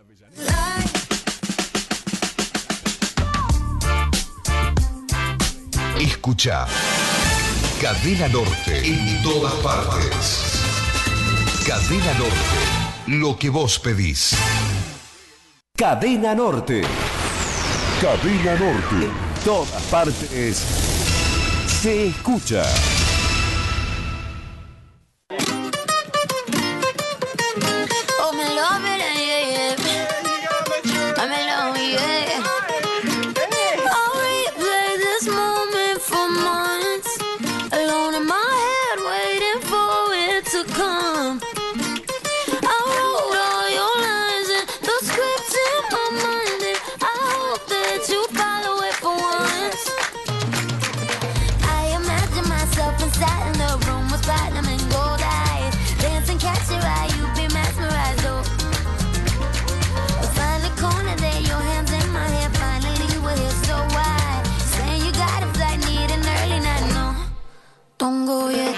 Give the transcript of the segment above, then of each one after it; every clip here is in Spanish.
Escucha Cadena Norte en todas partes. Cadena Norte, lo que vos pedís. Cadena Norte. Cadena Norte. En todas partes se escucha. Oh, me love it, yeah, yeah. I'm in love, yeah. I'll replay this moment for months. Alone in my head, waiting for it to come. I wrote all your lines and the scripts in my mind, and I hope that you follow it for once. I imagine myself inside in the room with platinum and gold eyes, dancing, catch your eye, you be mesmerized, oh. Find the corner there, your hands in my hair, finally we're here, so why? Saying you got a flight, need an early night, no, don't go yet.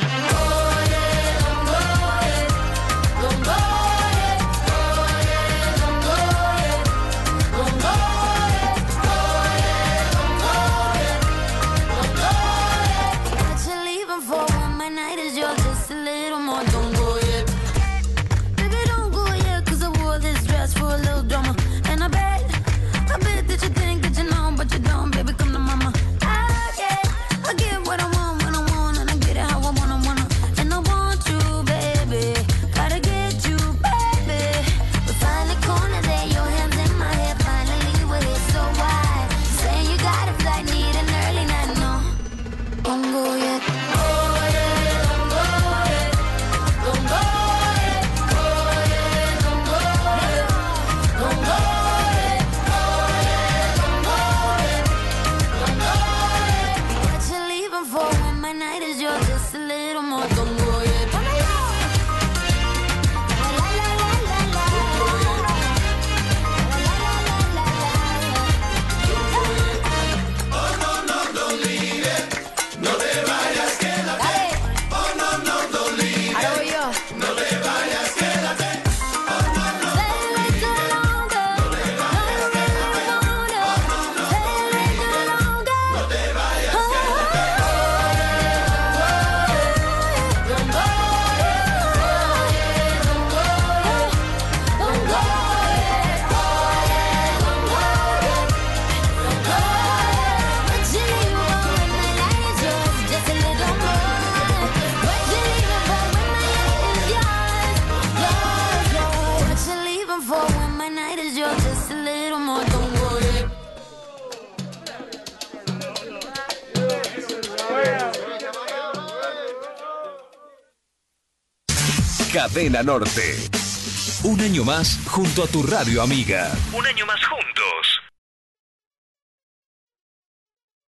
Cadena Norte. Un año más junto a tu radio amiga. Un año más juntos.